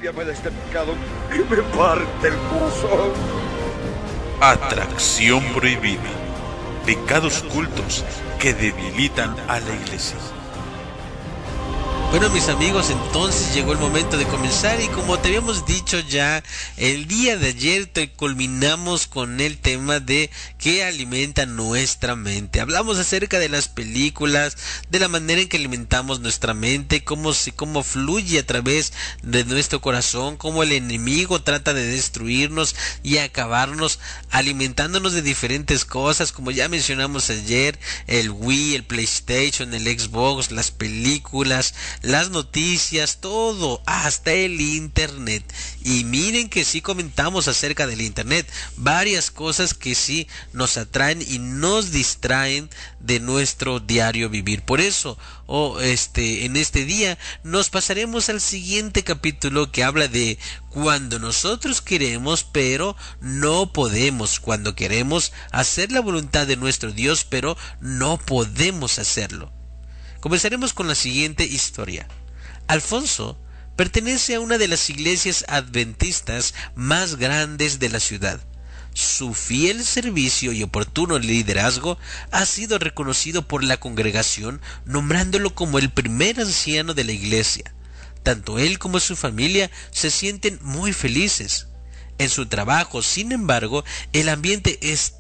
límpiame de este pecado que me parte el corazón. Atracción prohibida. Pecados ocultos que debilitan a la iglesia. Bueno, mis amigos, entonces llegó el momento de comenzar y como te habíamos dicho ya, el día de ayer culminamos con el tema de qué alimenta nuestra mente. Hablamos acerca de las películas, de la manera en que alimentamos nuestra mente, cómo fluye a través de nuestro corazón, cómo el enemigo trata de destruirnos y acabarnos alimentándonos de diferentes cosas, como ya mencionamos ayer, el Wii, el PlayStation, el Xbox, las películas, las noticias, todo, hasta el internet. Y miren que sí comentamos acerca del internet, varias cosas que sí nos atraen y nos distraen de nuestro diario vivir. Por eso, en este día nos pasaremos al siguiente capítulo que habla de cuando nosotros queremos pero no podemos, cuando queremos hacer la voluntad de nuestro Dios pero no podemos hacerlo. Comenzaremos con la siguiente historia. Alfonso pertenece a una de las iglesias adventistas más grandes de la ciudad. Su fiel servicio y oportuno liderazgo ha sido reconocido por la congregación, nombrándolo como el primer anciano de la iglesia. Tanto él como su familia se sienten muy felices. En su trabajo, sin embargo, el ambiente es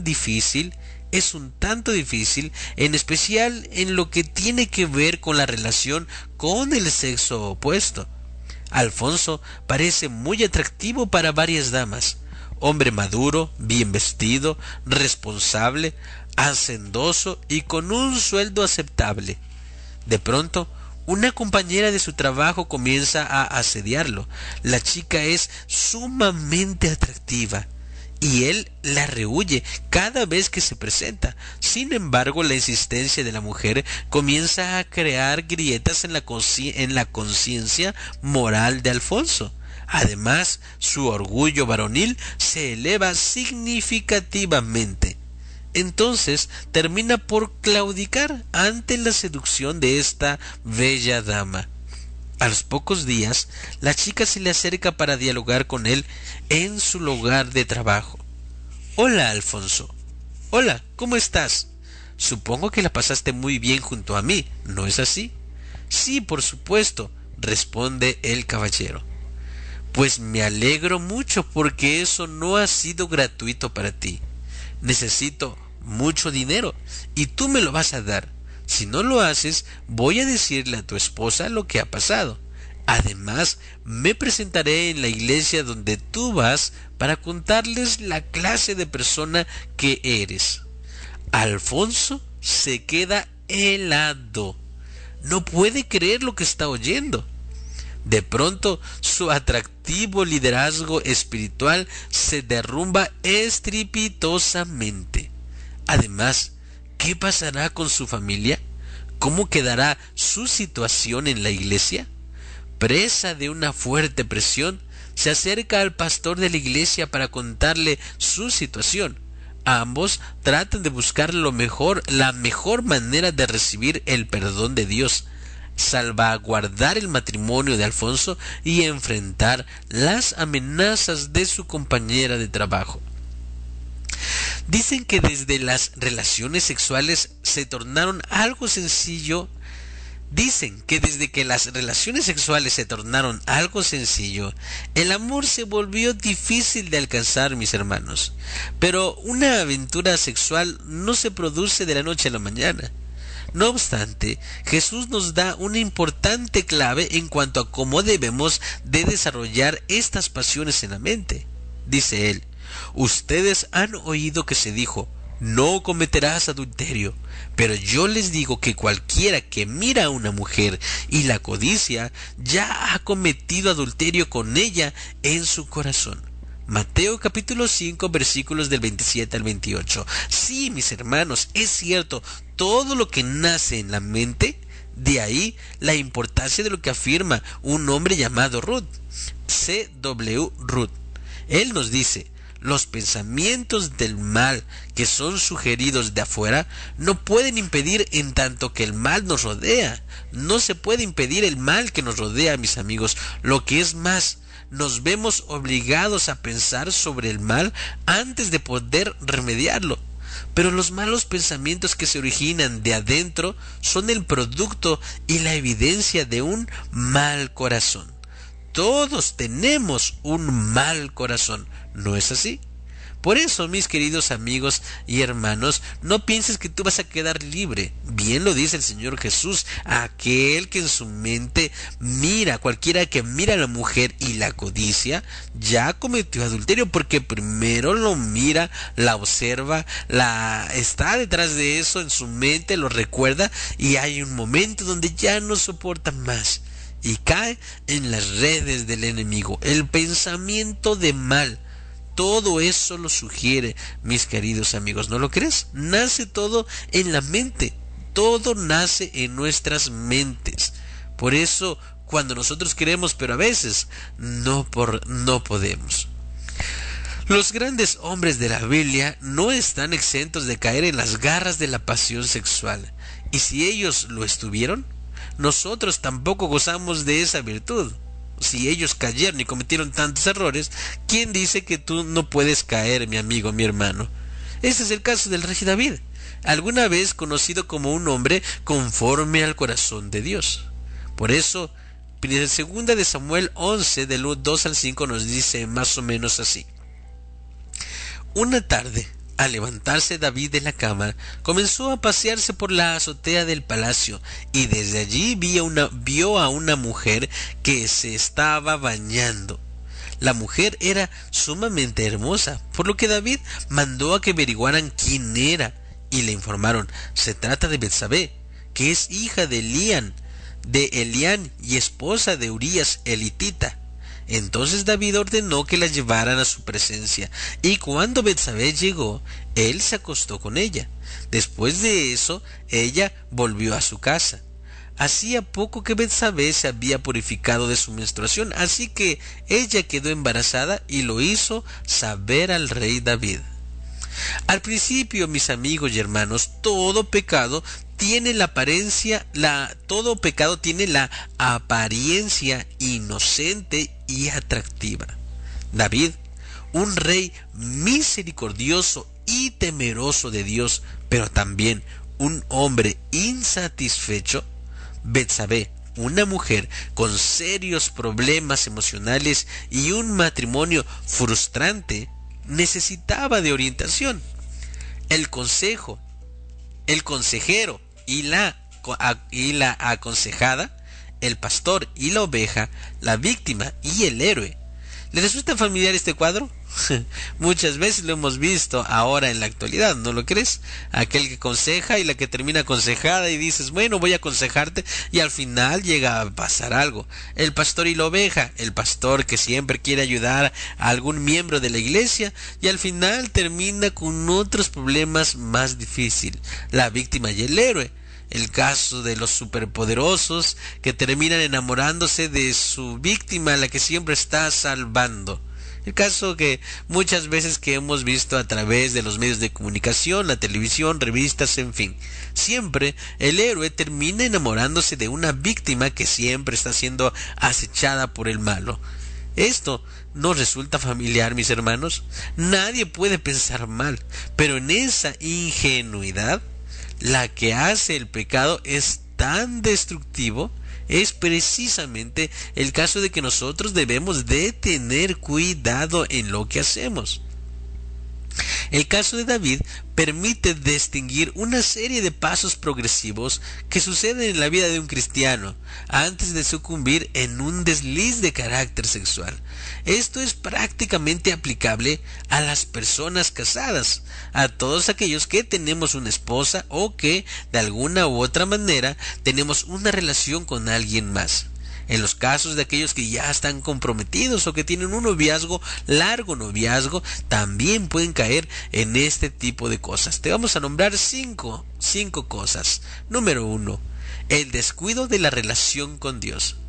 un tanto difícil, en especial en lo que tiene que ver con la relación con el sexo opuesto. Alfonso parece muy atractivo para varias damas. Hombre maduro, bien vestido, responsable, hacendoso y con un sueldo aceptable. De pronto, una compañera de su trabajo comienza a asediarlo. La chica es sumamente atractiva y él la rehúye cada vez que se presenta. Sin embargo, la insistencia de la mujer comienza a crear grietas en la conciencia moral de Alfonso. Además, su orgullo varonil se eleva significativamente. Entonces termina por claudicar ante la seducción de esta bella dama. A los pocos días, la chica se le acerca para dialogar con él en su lugar de trabajo. «Hola, Alfonso. Hola, ¿cómo estás? Supongo que la pasaste muy bien junto a mí, ¿no es así?» «Sí, por supuesto», responde el caballero. «Pues me alegro mucho porque eso no ha sido gratuito para ti. Necesito mucho dinero y tú me lo vas a dar. Si no lo haces, voy a decirle a tu esposa lo que ha pasado. Además, me presentaré en la iglesia donde tú vas para contarles la clase de persona que eres». Alfonso se queda helado. No puede creer lo que está oyendo. De pronto, su atractivo liderazgo espiritual se derrumba estrepitosamente. Además, ¿qué pasará con su familia? ¿Cómo quedará su situación en la iglesia? Presa de una fuerte presión, se acerca al pastor de la iglesia para contarle su situación. Ambos tratan de buscar la mejor manera de recibir el perdón de Dios, salvaguardar el matrimonio de Alfonso y enfrentar las amenazas de su compañera de trabajo. Dicen que desde que las relaciones sexuales se tornaron algo sencillo, el amor se volvió difícil de alcanzar, mis hermanos. Pero una aventura sexual no se produce de la noche a la mañana. No obstante, Jesús nos da una importante clave en cuanto a cómo debemos de desarrollar estas pasiones en la mente. Dice él: «Ustedes han oído que se dijo, no cometerás adulterio, pero yo les digo que cualquiera que mira a una mujer y la codicia, ya ha cometido adulterio con ella en su corazón». Mateo capítulo 5 versículos del 27 al 28. Sí, mis hermanos, es cierto, todo lo que nace en la mente, de ahí la importancia de lo que afirma un hombre llamado Ruth, C.W. Ruth. Él nos dice: Los pensamientos del mal que son sugeridos de afuera no pueden impedir en tanto que el mal nos rodea. No se puede impedir el mal que nos rodea, mis amigos. Lo que es más, nos vemos obligados a pensar sobre el mal antes de poder remediarlo. Pero los malos pensamientos que se originan de adentro son el producto y la evidencia de un mal corazón. Todos tenemos un mal corazón, ¿no es así? Por eso, mis queridos amigos y hermanos, no pienses que tú vas a quedar libre. Bien lo dice el Señor Jesús: aquel que en su mente mira, cualquiera que mira a la mujer y la codicia, ya cometió adulterio, porque primero lo mira, la observa, está detrás de eso en su mente, lo recuerda, y hay un momento donde ya no soporta más y cae en las redes del enemigo. El pensamiento de mal, todo eso lo sugiere, mis queridos amigos, ¿no lo crees? Nace todo en la mente, todo nace en nuestras mentes. Por eso, cuando nosotros queremos, pero a veces no podemos. Los grandes hombres de la Biblia no están exentos de caer en las garras de la pasión sexual. Y si ellos lo estuvieron, nosotros tampoco gozamos de esa virtud. Si ellos cayeron y cometieron tantos errores, ¿quién dice que tú no puedes caer, mi amigo, mi hermano? Este es el caso del rey David, alguna vez conocido como un hombre conforme al corazón de Dios. Por eso, en 2 de Samuel 11, del 2 al 5, nos dice más o menos así: una tarde, al levantarse David de la cama, comenzó a pasearse por la azotea del palacio, y desde allí vio a una mujer que se estaba bañando. La mujer era sumamente hermosa, por lo que David mandó a que averiguaran quién era, y le informaron: se trata de Betsabé, que es hija de Elián y esposa de Urías elitita. Entonces David ordenó que la llevaran a su presencia, y cuando Betsabé llegó, él se acostó con ella. Después de eso, ella volvió a su casa. Hacía poco que Betsabé se había purificado de su menstruación, así que ella quedó embarazada y lo hizo saber al rey David. Al principio, mis amigos y hermanos, todo pecado tiene la apariencia inocente y atractiva. David, un rey misericordioso y temeroso de Dios, pero también un hombre insatisfecho. Betsabé, una mujer con serios problemas emocionales y un matrimonio frustrante, necesitaba de orientación. El consejero y la aconsejada, el pastor y la oveja, la víctima y el héroe. ¿Le resulta familiar este cuadro? Muchas veces lo hemos visto ahora en la actualidad, ¿no lo crees? Aquel que aconseja y la que termina aconsejada, y dices: bueno, voy a aconsejarte, y al final llega a pasar algo. El pastor y la oveja, el pastor que siempre quiere ayudar a algún miembro de la iglesia, y al final termina con otros problemas más difíciles. La víctima y el héroe, el caso de los superpoderosos que terminan enamorándose de su víctima, la que siempre está salvando. El caso que muchas veces que hemos visto a través de los medios de comunicación, la televisión, revistas, en fin. Siempre el héroe termina enamorándose de una víctima que siempre está siendo acechada por el malo. Esto ¿nos resulta familiar, mis hermanos? Nadie puede pensar mal, pero en esa ingenuidad, la que hace el pecado es tan destructivo. Es precisamente el caso de que nosotros debemos de tener cuidado en lo que hacemos. El caso de David permite distinguir una serie de pasos progresivos que suceden en la vida de un cristiano antes de sucumbir en un desliz de carácter sexual. Esto es prácticamente aplicable a las personas casadas, a todos aquellos que tenemos una esposa o que de alguna u otra manera tenemos una relación con alguien más. En los casos de aquellos que ya están comprometidos o que tienen un largo noviazgo, también pueden caer en este tipo de cosas. Te vamos a nombrar cinco cosas. Número 1, el descuido de la relación con Dios.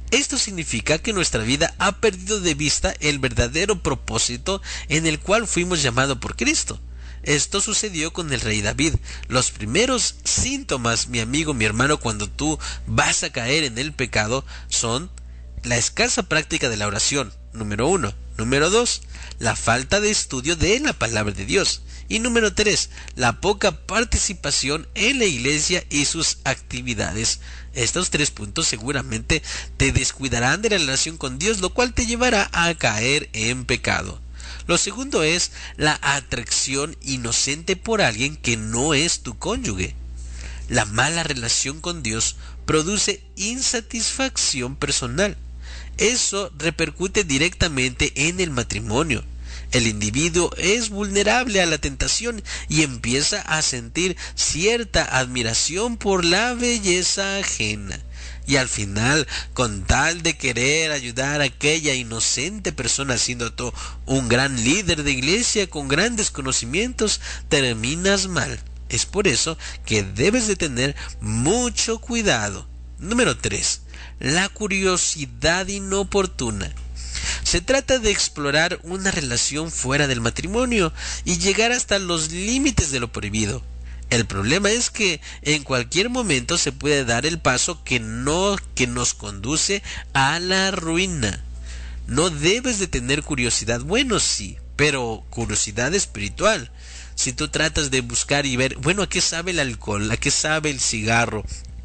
Esto significa que nuestra vida ha perdido de vista el verdadero propósito en el cual fuimos llamados por Cristo. Esto sucedió con el rey David. Los primeros síntomas, mi amigo, mi hermano, cuando tú vas a caer en el pecado son la escasa práctica de la oración, número 1. Número 2, la falta de estudio de la palabra de Dios. Y número 3, la poca participación en la iglesia y sus actividades. Estos 3 puntos seguramente te descuidarán de la relación con Dios, lo cual te llevará a caer en pecado. Lo segundo es la atracción inocente por alguien que no es tu cónyuge. La mala relación con Dios produce insatisfacción personal. Eso repercute directamente en el matrimonio. El individuo es vulnerable a la tentación y empieza a sentir cierta admiración por la belleza ajena. Y al final, con tal de querer ayudar a aquella inocente persona, siendo tú un gran líder de iglesia con grandes conocimientos, terminas mal. Es por eso que debes de tener mucho cuidado. Número 3. La curiosidad inoportuna. Se trata de explorar una relación fuera del matrimonio y llegar hasta los límites de lo prohibido. El problema es que en cualquier momento se puede dar el paso que nos conduce a la ruina. No debes de tener curiosidad, bueno sí, pero curiosidad espiritual. Si tú tratas de buscar y ver, bueno, ¿a qué sabe el alcohol? ¿A qué sabe el cigarro?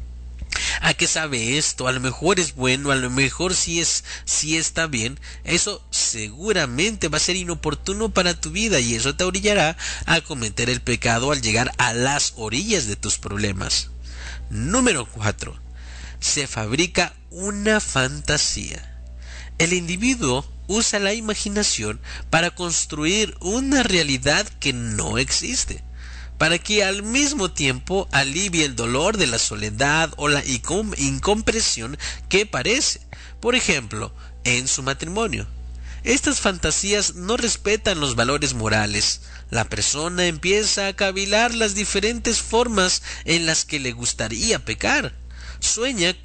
¿A qué sabe esto? A lo mejor es bueno, a lo mejor sí está bien. Eso seguramente va a ser inoportuno para tu vida y eso te orillará a cometer el pecado al llegar a las orillas de tus problemas. Número 4. Se fabrica una fantasía. El individuo usa la imaginación para construir una realidad que no existe, para que al mismo tiempo alivie el dolor de la soledad o la incomprensión que parece. Por ejemplo, en su matrimonio. Estas fantasías no respetan los valores morales. La persona empieza a cavilar las diferentes formas en las que le gustaría pecar. Sueña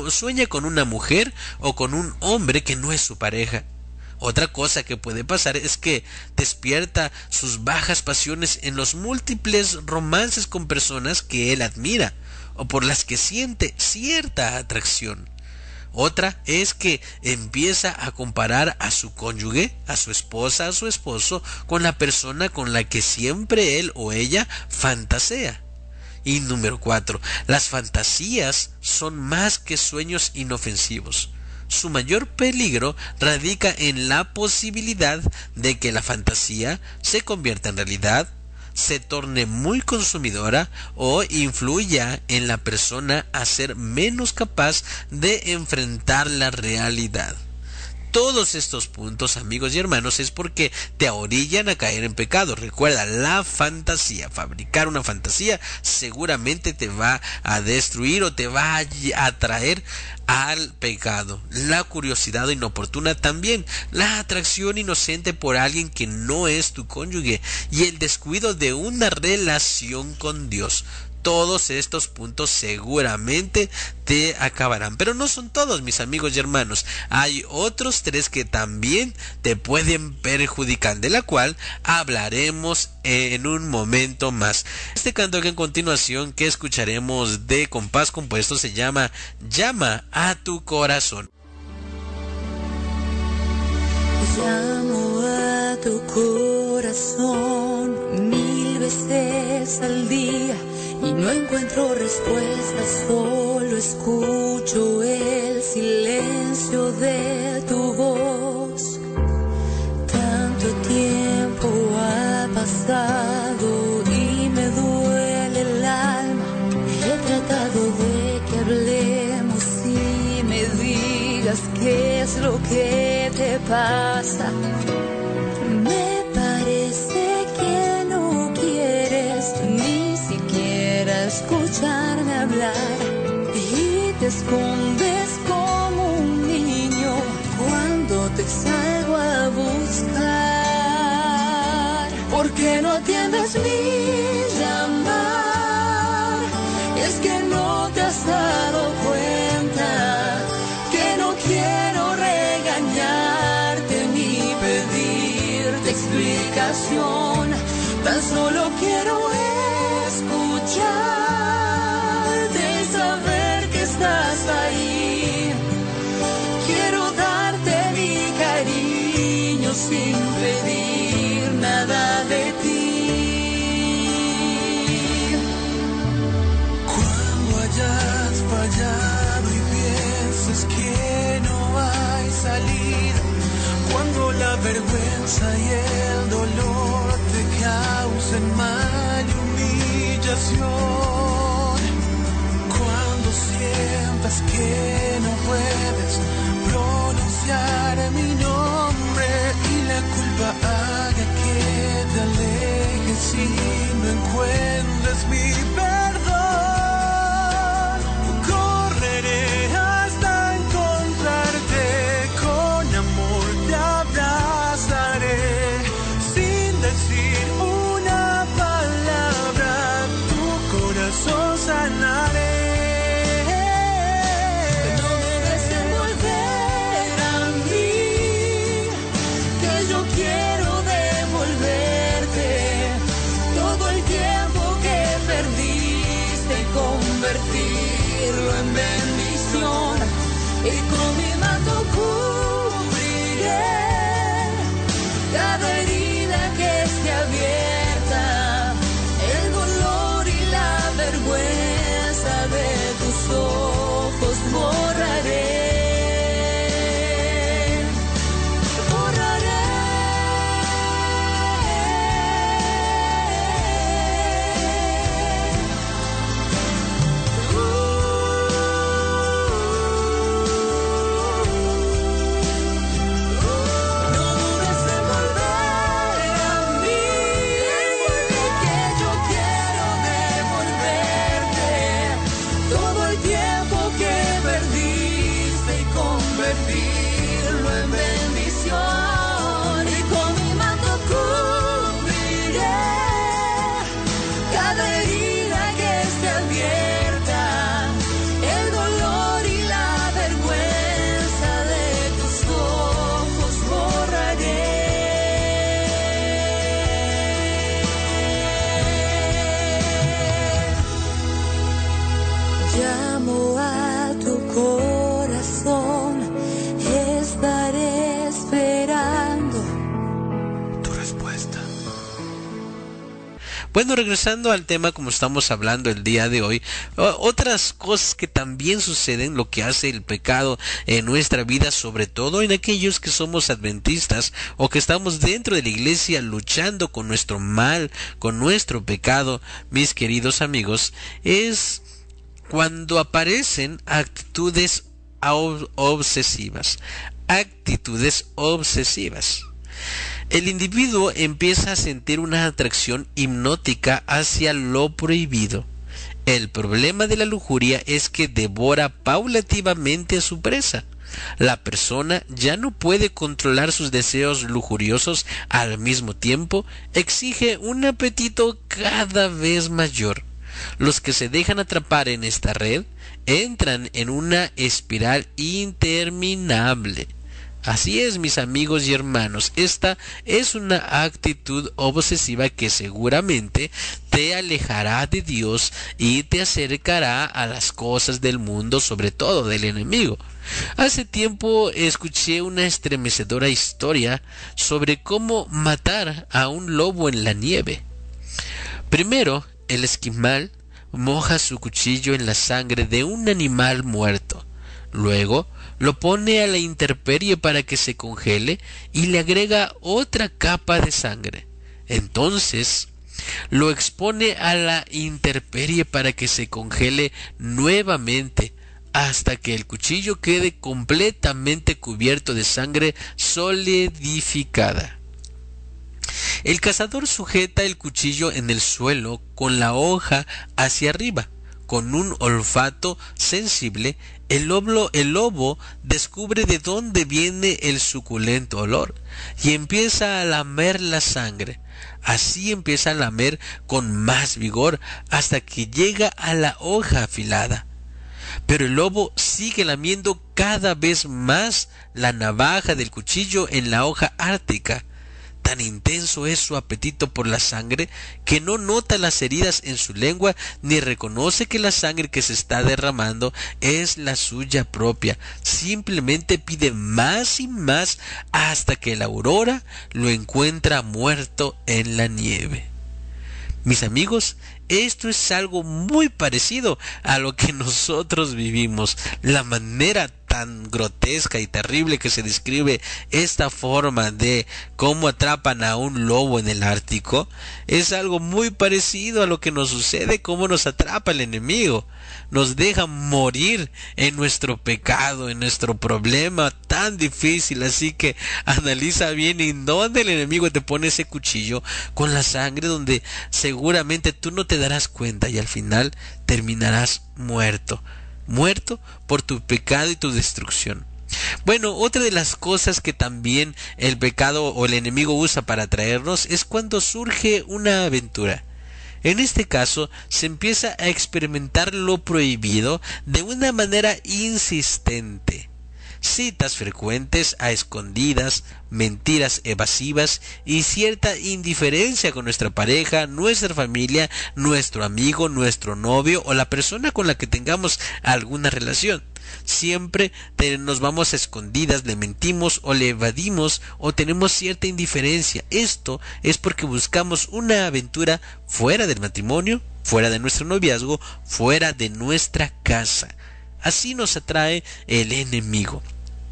con una mujer o con un hombre que no es su pareja. Otra cosa que puede pasar es que despierta sus bajas pasiones en los múltiples romances con personas que él admira o por las que siente cierta atracción. Otra es que empieza a comparar a su cónyuge, a su esposa, a su esposo, con la persona con la que siempre él o ella fantasea. Y número 4, las fantasías son más que sueños inofensivos. Su mayor peligro radica en la posibilidad de que la fantasía se convierta en realidad, se torne muy consumidora o influya en la persona a ser menos capaz de enfrentar la realidad. Todos estos puntos, amigos y hermanos, es porque te orillan a caer en pecado. Recuerda, la fantasía, fabricar una fantasía seguramente te va a destruir o te va a atraer al pecado. La curiosidad inoportuna también, la atracción inocente por alguien que no es tu cónyuge y el descuido de una relación con Dios. Todos estos puntos seguramente te acabarán. Pero no son todos, mis amigos y hermanos. Hay otros 3 que también te pueden perjudicar, de la cual hablaremos en un momento más. Este canto que en continuación que escucharemos de compás compuesto se llama Llama a tu corazón. Llamo a tu corazón 1000 veces al día y no encuentro respuesta, solo escucho el silencio de tu voz. Tanto tiempo ha pasado y me duele el alma. He tratado de que hablemos y me digas qué es lo que te pasa. Me parece que no quieres ni siquiera escucharme hablar y te escondes como un niño cuando te salgo a buscar. ¿Por qué no atiendes mi llamar? Es que no te has dado cuenta que no quieres explicación, tan solo quiero escucharte y saber que estás ahí. Quiero darte mi cariño sin pedir nada de ti. Cuando hayas fallado y pienses que no hay salida, cuando la vergüenza y el dolor te causen mal y humillación, cuando sientas que no puedes pronunciar mi nombre y la culpa haga que te alejes y no encuentres mi perdón, correré hasta encontrarte, con amor te abrazaré, sin decir una palabra, tu corazón sanaré. No dudes en volver a mí, que yo quiero devolverte todo el tiempo que perdiste y convertirlo en bendición. Y con mi manto cubriré cada herida que esté abierta, el dolor y la vergüenza de tus ojos borraré. No dudes en volver a mí, que yo quiero devolverte todo el tiempo que perdiste y convertirlo en bendición. Y con mi manto cubriré cada herida que esté abierta, el dolor y la vergüenza de tus ojos borraré. Llamo a tu corazón, estaré esperando Tu respuesta. Bueno, regresando al tema como estamos hablando el día de hoy, otras cosas que también suceden, lo que hace el pecado en nuestra vida, sobre todo en aquellos que somos adventistas o que estamos dentro de la iglesia luchando con nuestro mal, con nuestro pecado, mis queridos amigos, es cuando aparecen actitudes obsesivas. Actitudes obsesivas. El individuo empieza a sentir una atracción hipnótica hacia lo prohibido. El problema de la lujuria es que devora paulativamente a su presa. La persona ya no puede controlar sus deseos lujuriosos, al mismo tiempo exige un apetito cada vez mayor. Los que se dejan atrapar en esta red entran en una espiral interminable. Así es, mis amigos y hermanos, esta es una actitud obsesiva que seguramente te alejará de Dios y te acercará a las cosas del mundo, sobre todo del enemigo. Hace tiempo escuché una estremecedora historia sobre cómo matar a un lobo en la nieve. Primero, el esquimal moja su cuchillo en la sangre de un animal muerto. Luego lo pone a la intemperie para que se congele y le agrega otra capa de sangre. Entonces lo expone a la intemperie para que se congele nuevamente hasta que el cuchillo quede completamente cubierto de sangre solidificada. El cazador sujeta el cuchillo en el suelo con la hoja hacia arriba. Con un olfato sensible, el lobo descubre de dónde viene el suculento olor y empieza a lamer la sangre. Así empieza a lamer con más vigor hasta que llega a la hoja afilada. Pero el lobo sigue lamiendo cada vez más la navaja del cuchillo en la hoja ártica. Tan intenso es su apetito por la sangre que no nota las heridas en su lengua ni reconoce que la sangre que se está derramando es la suya propia. Simplemente pide más y más hasta que la aurora lo encuentra muerto en la nieve. Mis amigos, esto es algo muy parecido a lo que nosotros vivimos. La manera tan grotesca y terrible que se describe esta forma de cómo atrapan a un lobo en el Ártico es algo muy parecido a lo que nos sucede, cómo nos atrapa el enemigo. Nos deja morir en nuestro pecado, en nuestro problema tan difícil. Así que analiza bien en dónde el enemigo te pone ese cuchillo con la sangre, donde seguramente tú no te darás cuenta y al final terminarás muerto por tu pecado y tu destrucción. Bueno, otra de las cosas que también el pecado o el enemigo usa para atraernos es cuando surge una aventura. En este caso, se empieza a experimentar lo prohibido de una manera insistente. Citas frecuentes a escondidas, mentiras evasivas y cierta indiferencia con nuestra pareja, nuestra familia, nuestro amigo, nuestro novio o la persona con la que tengamos alguna relación. Siempre nos vamos a escondidas, le mentimos o le evadimos o tenemos cierta indiferencia. Esto es porque buscamos una aventura fuera del matrimonio, fuera de nuestro noviazgo, fuera de nuestra casa. Así nos atrae el enemigo.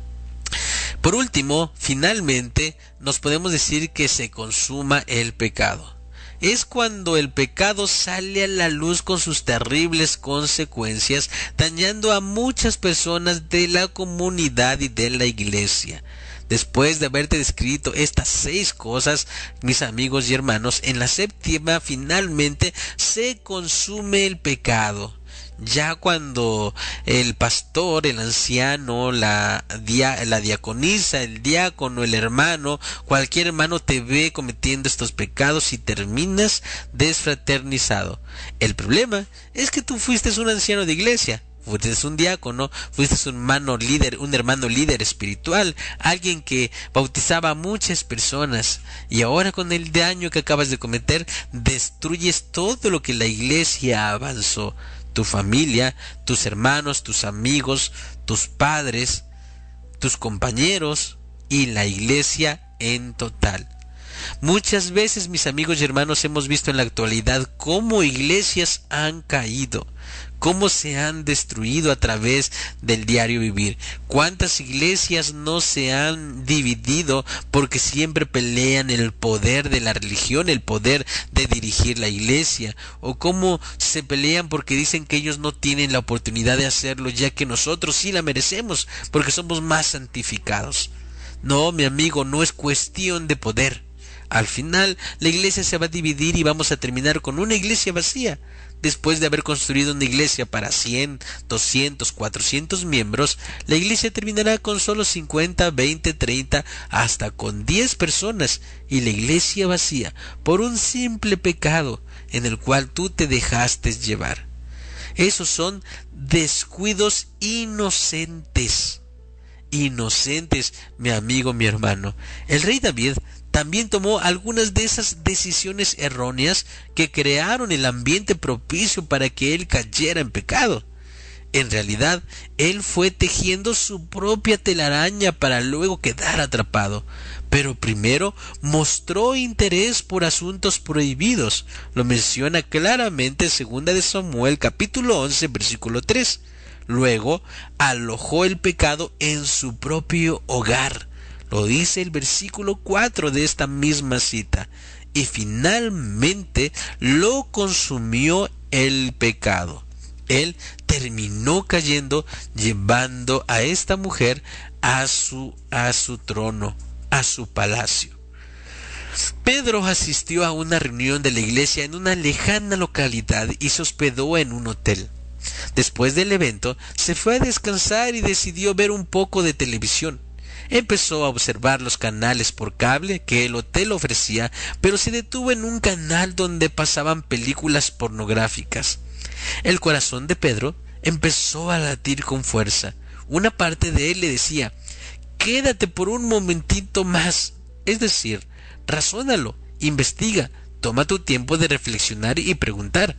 Por último, finalmente, nos podemos decir que se consuma el pecado. Es cuando el pecado sale a la luz con sus terribles consecuencias, dañando a muchas personas de la comunidad y de la iglesia. Después de haberte descrito estas 6 cosas, mis amigos y hermanos, en la 7ª finalmente se consume el pecado. Ya cuando el pastor, el anciano, la diaconisa, el diácono, el hermano, cualquier hermano te ve cometiendo estos pecados y terminas desfraternizado. El problema es que tú fuiste un anciano de iglesia, fuiste un diácono, fuiste un hermano líder espiritual, alguien que bautizaba a muchas personas, y ahora con el daño que acabas de cometer destruyes todo lo que la iglesia avanzó. Tu familia, tus hermanos, tus amigos, tus padres, tus compañeros y la iglesia en total. Muchas veces, mis amigos y hermanos, hemos visto en la actualidad cómo iglesias han caído, cómo se han destruido a través del diario vivir. Cuántas iglesias no se han dividido porque siempre pelean el poder de la religión, el poder de dirigir la iglesia, o cómo se pelean porque dicen que ellos no tienen la oportunidad de hacerlo, ya que nosotros sí la merecemos porque somos más santificados. No, mi amigo, no es cuestión de poder. Al final, la iglesia se va a dividir y vamos a terminar con una iglesia vacía. Después de haber construido una iglesia para 100, 200, 400 miembros, la iglesia terminará con solo 50, 20, 30, hasta con 10 personas, y la iglesia vacía por un simple pecado en el cual tú te dejaste llevar. Esos son descuidos inocentes. Inocentes, mi amigo, mi hermano. El rey David también tomó algunas de esas decisiones erróneas que crearon el ambiente propicio para que él cayera en pecado. En realidad, él fue tejiendo su propia telaraña para luego quedar atrapado. Pero primero mostró interés por asuntos prohibidos. Lo menciona claramente en 2 de Samuel capítulo 11 versículo 3. Luego alojó el pecado en su propio hogar. Lo dice el versículo 4 de esta misma cita. Y finalmente lo consumió el pecado. Él terminó cayendo, llevando a esta mujer a su trono, a su palacio. Pedro asistió a una reunión de la iglesia en una lejana localidad y se hospedó en un hotel. Después del evento, se fue a descansar y decidió ver un poco de televisión. Empezó a observar los canales por cable que el hotel ofrecía, pero se detuvo en un canal donde pasaban películas pornográficas. El corazón de Pedro empezó a latir con fuerza. Una parte de él le decía: quédate por un momentito más. Es decir, razónalo, investiga, toma tu tiempo de reflexionar y preguntar.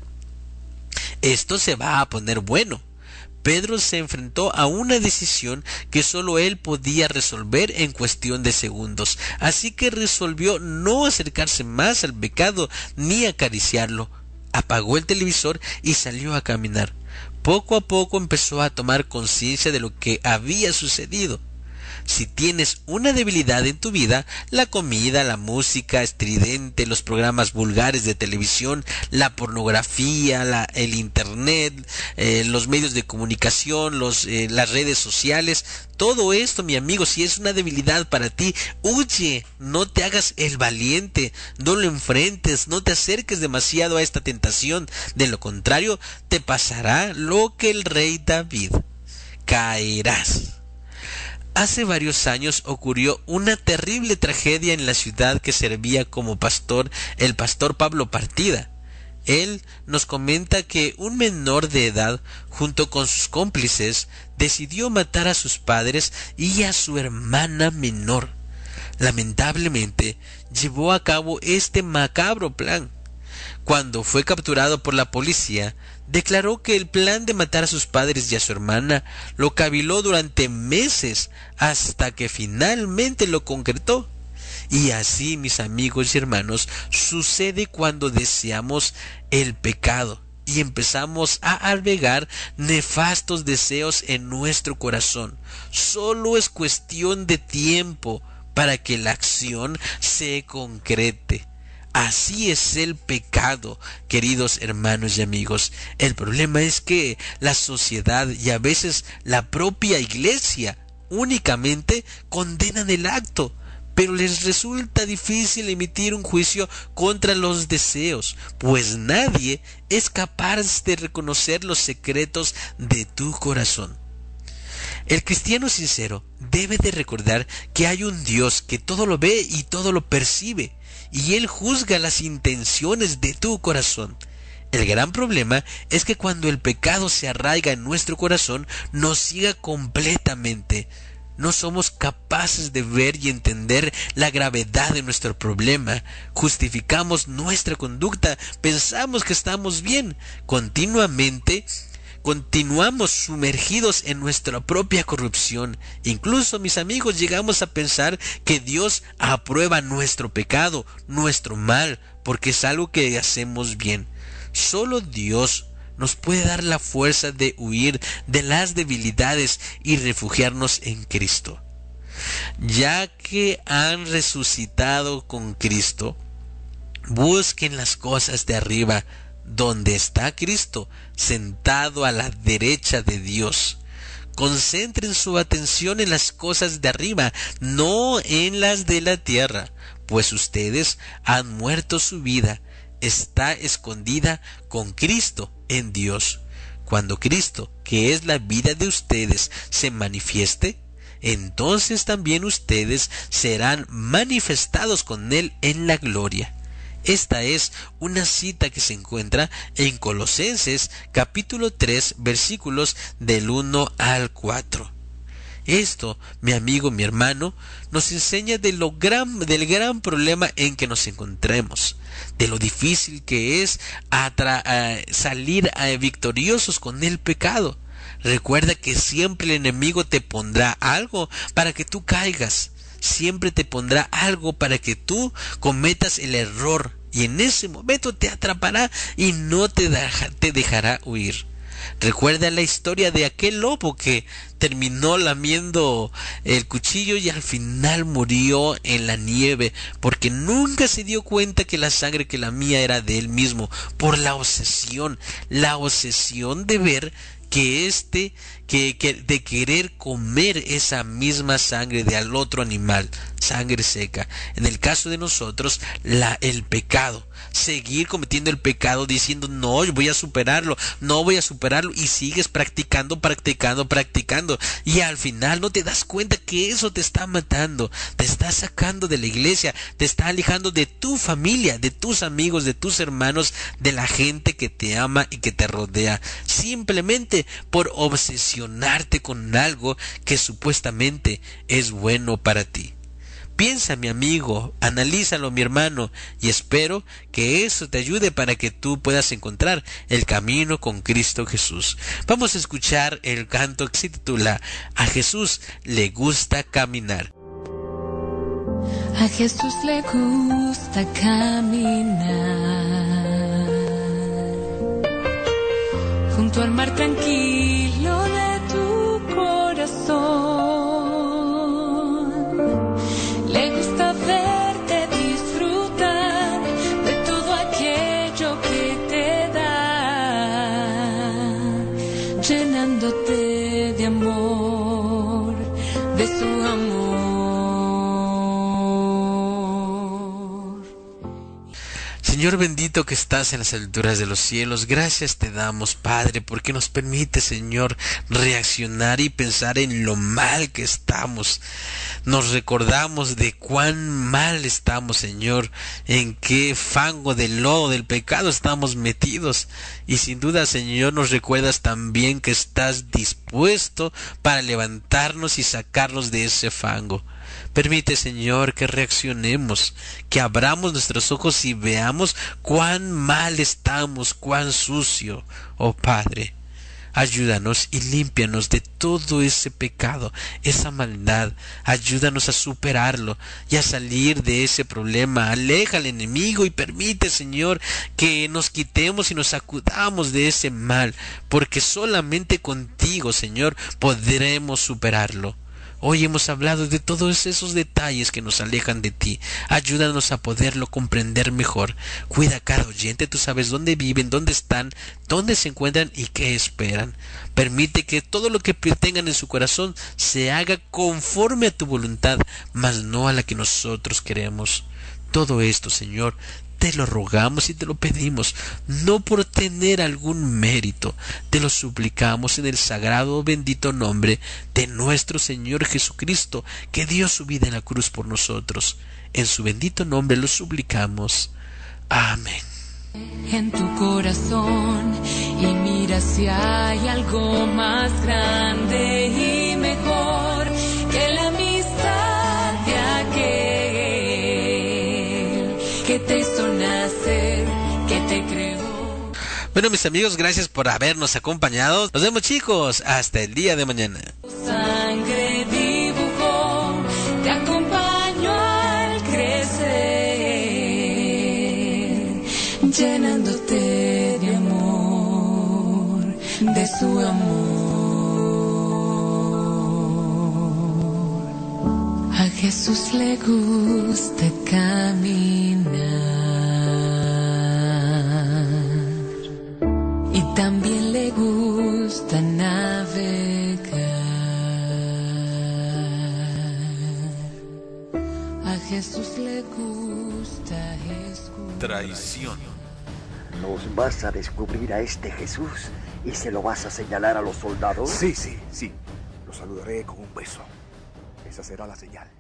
Esto se va a poner bueno. Pedro se enfrentó a una decisión que solo él podía resolver en cuestión de segundos, así que resolvió no acercarse más al pecado ni acariciarlo. Apagó el televisor y salió a caminar. Poco a poco empezó a tomar conciencia de lo que había sucedido. Si tienes una debilidad en tu vida, la comida, la música estridente, los programas vulgares de televisión, la pornografía, el internet, los medios de comunicación, las redes sociales, todo esto, mi amigo, si es una debilidad para ti, huye, no te hagas el valiente, no lo enfrentes, no te acerques demasiado a esta tentación. De lo contrario, te pasará lo que el rey David: caerás. Hace varios años ocurrió una terrible tragedia en la ciudad que servía como pastor el pastor Pablo Partida. Él nos comenta que un menor de edad, junto con sus cómplices, decidió matar a sus padres y a su hermana menor. Lamentablemente, llevó a cabo este macabro plan. Cuando fue capturado por la policía, declaró que el plan de matar a sus padres y a su hermana lo caviló durante meses hasta que finalmente lo concretó. Y así, mis amigos y hermanos, sucede cuando deseamos el pecado y empezamos a albergar nefastos deseos en nuestro corazón. Solo es cuestión de tiempo para que la acción se concrete. Así es el pecado, queridos hermanos y amigos. El problema es que la sociedad y a veces la propia iglesia únicamente condenan el acto, pero les resulta difícil emitir un juicio contra los deseos, pues nadie es capaz de reconocer los secretos de tu corazón. El cristiano sincero debe de recordar que hay un Dios que todo lo ve y todo lo percibe, y Él juzga las intenciones de tu corazón. El gran problema es que cuando el pecado se arraiga en nuestro corazón, nos ciega completamente. No somos capaces de ver y entender la gravedad de nuestro problema. Justificamos nuestra conducta, pensamos que estamos bien. Continuamos sumergidos en nuestra propia corrupción. Incluso, mis amigos, llegamos a pensar que Dios aprueba nuestro pecado, nuestro mal, porque es algo que hacemos bien. Solo Dios nos puede dar la fuerza de huir de las debilidades y refugiarnos en Cristo. Ya que han resucitado con Cristo, busquen las cosas de arriba, donde está Cristo, sentado a la derecha de Dios. Concentren su atención en las cosas de arriba, no en las de la tierra, pues ustedes han muerto, su vida está escondida con Cristo en Dios. Cuando Cristo, que es la vida de ustedes, se manifieste, entonces también ustedes serán manifestados con Él en la gloria. Esta es una cita que se encuentra en Colosenses capítulo 3 versículos del 1 al 4. Esto, mi amigo, mi hermano, nos enseña del gran problema en que nos encontremos, de lo difícil que es salir victoriosos con el pecado. Recuerda que siempre el enemigo te pondrá algo para que tú caigas. Siempre te pondrá algo para que tú cometas el error, y en ese momento te atrapará y no te dejará huir. Recuerda la historia de aquel lobo que terminó lamiendo el cuchillo y al final murió en la nieve, porque nunca se dio cuenta que la sangre que lamía era de él mismo, por la obsesión de ver de querer comer esa misma sangre de al otro animal, sangre seca. En el caso de nosotros, el pecado, seguir cometiendo el pecado diciendo no, yo voy a superarlo, y sigues practicando, y al final no te das cuenta que eso te está matando, te está sacando de la iglesia, te está alejando de tu familia, de tus amigos, de tus hermanos, de la gente que te ama y que te rodea, simplemente por obsesionarte con algo que supuestamente es bueno para ti. Piensa, mi amigo, analízalo, mi hermano, y espero que eso te ayude para que tú puedas encontrar el camino con Cristo Jesús. Vamos a escuchar el canto que se titula A Jesús le gusta caminar. A Jesús le gusta caminar junto al mar tranquilo de tu corazón. Le gusta verte disfrutar de todo aquello que te da, llenándote de amor, de su amor. Señor bendito que estás en las alturas de los cielos, gracias te damos, Padre, porque nos permite, Señor, reaccionar y pensar en lo mal que estamos. Nos recordamos de cuán mal estamos, Señor, en qué fango del lodo del pecado estamos metidos. Y sin duda, Señor, nos recuerdas también que estás dispuesto para levantarnos y sacarnos de ese fango. Permite, Señor, que reaccionemos, que abramos nuestros ojos y veamos cuán mal estamos, cuán sucio. Oh Padre, ayúdanos y límpianos de todo ese pecado, esa maldad. Ayúdanos a superarlo y a salir de ese problema. Aleja al enemigo y permite, Señor, que nos quitemos y nos sacudamos de ese mal, porque solamente contigo, Señor, podremos superarlo. Hoy hemos hablado de todos esos detalles que nos alejan de ti. Ayúdanos a poderlo comprender mejor. Cuida a cada oyente, tú sabes dónde viven, dónde están, dónde se encuentran y qué esperan. Permite que todo lo que tengan en su corazón se haga conforme a tu voluntad, mas no a la que nosotros queremos. Todo esto, Señor, te lo rogamos y te lo pedimos, no por tener algún mérito, te lo suplicamos en el sagrado bendito nombre de nuestro Señor Jesucristo, que dio su vida en la cruz por nosotros. En su bendito nombre lo suplicamos. Amén. En tu corazón y mira si hay algo más grande y mejor que la amistad de aquel que te hizo nacer, que te creó. Bueno, mis amigos, gracias por habernos acompañado. Nos vemos, chicos, hasta el día de mañana. Sangre dibujó, te acompañó al crecer, llenándote de amor, de su amor. A Jesús le gusta caminar y también le gusta navegar. A Jesús le gusta escuchar. Traición. ¿Nos vas a descubrir a este Jesús y se lo vas a señalar a los soldados? Sí. Lo saludaré con un beso. Esa será la señal.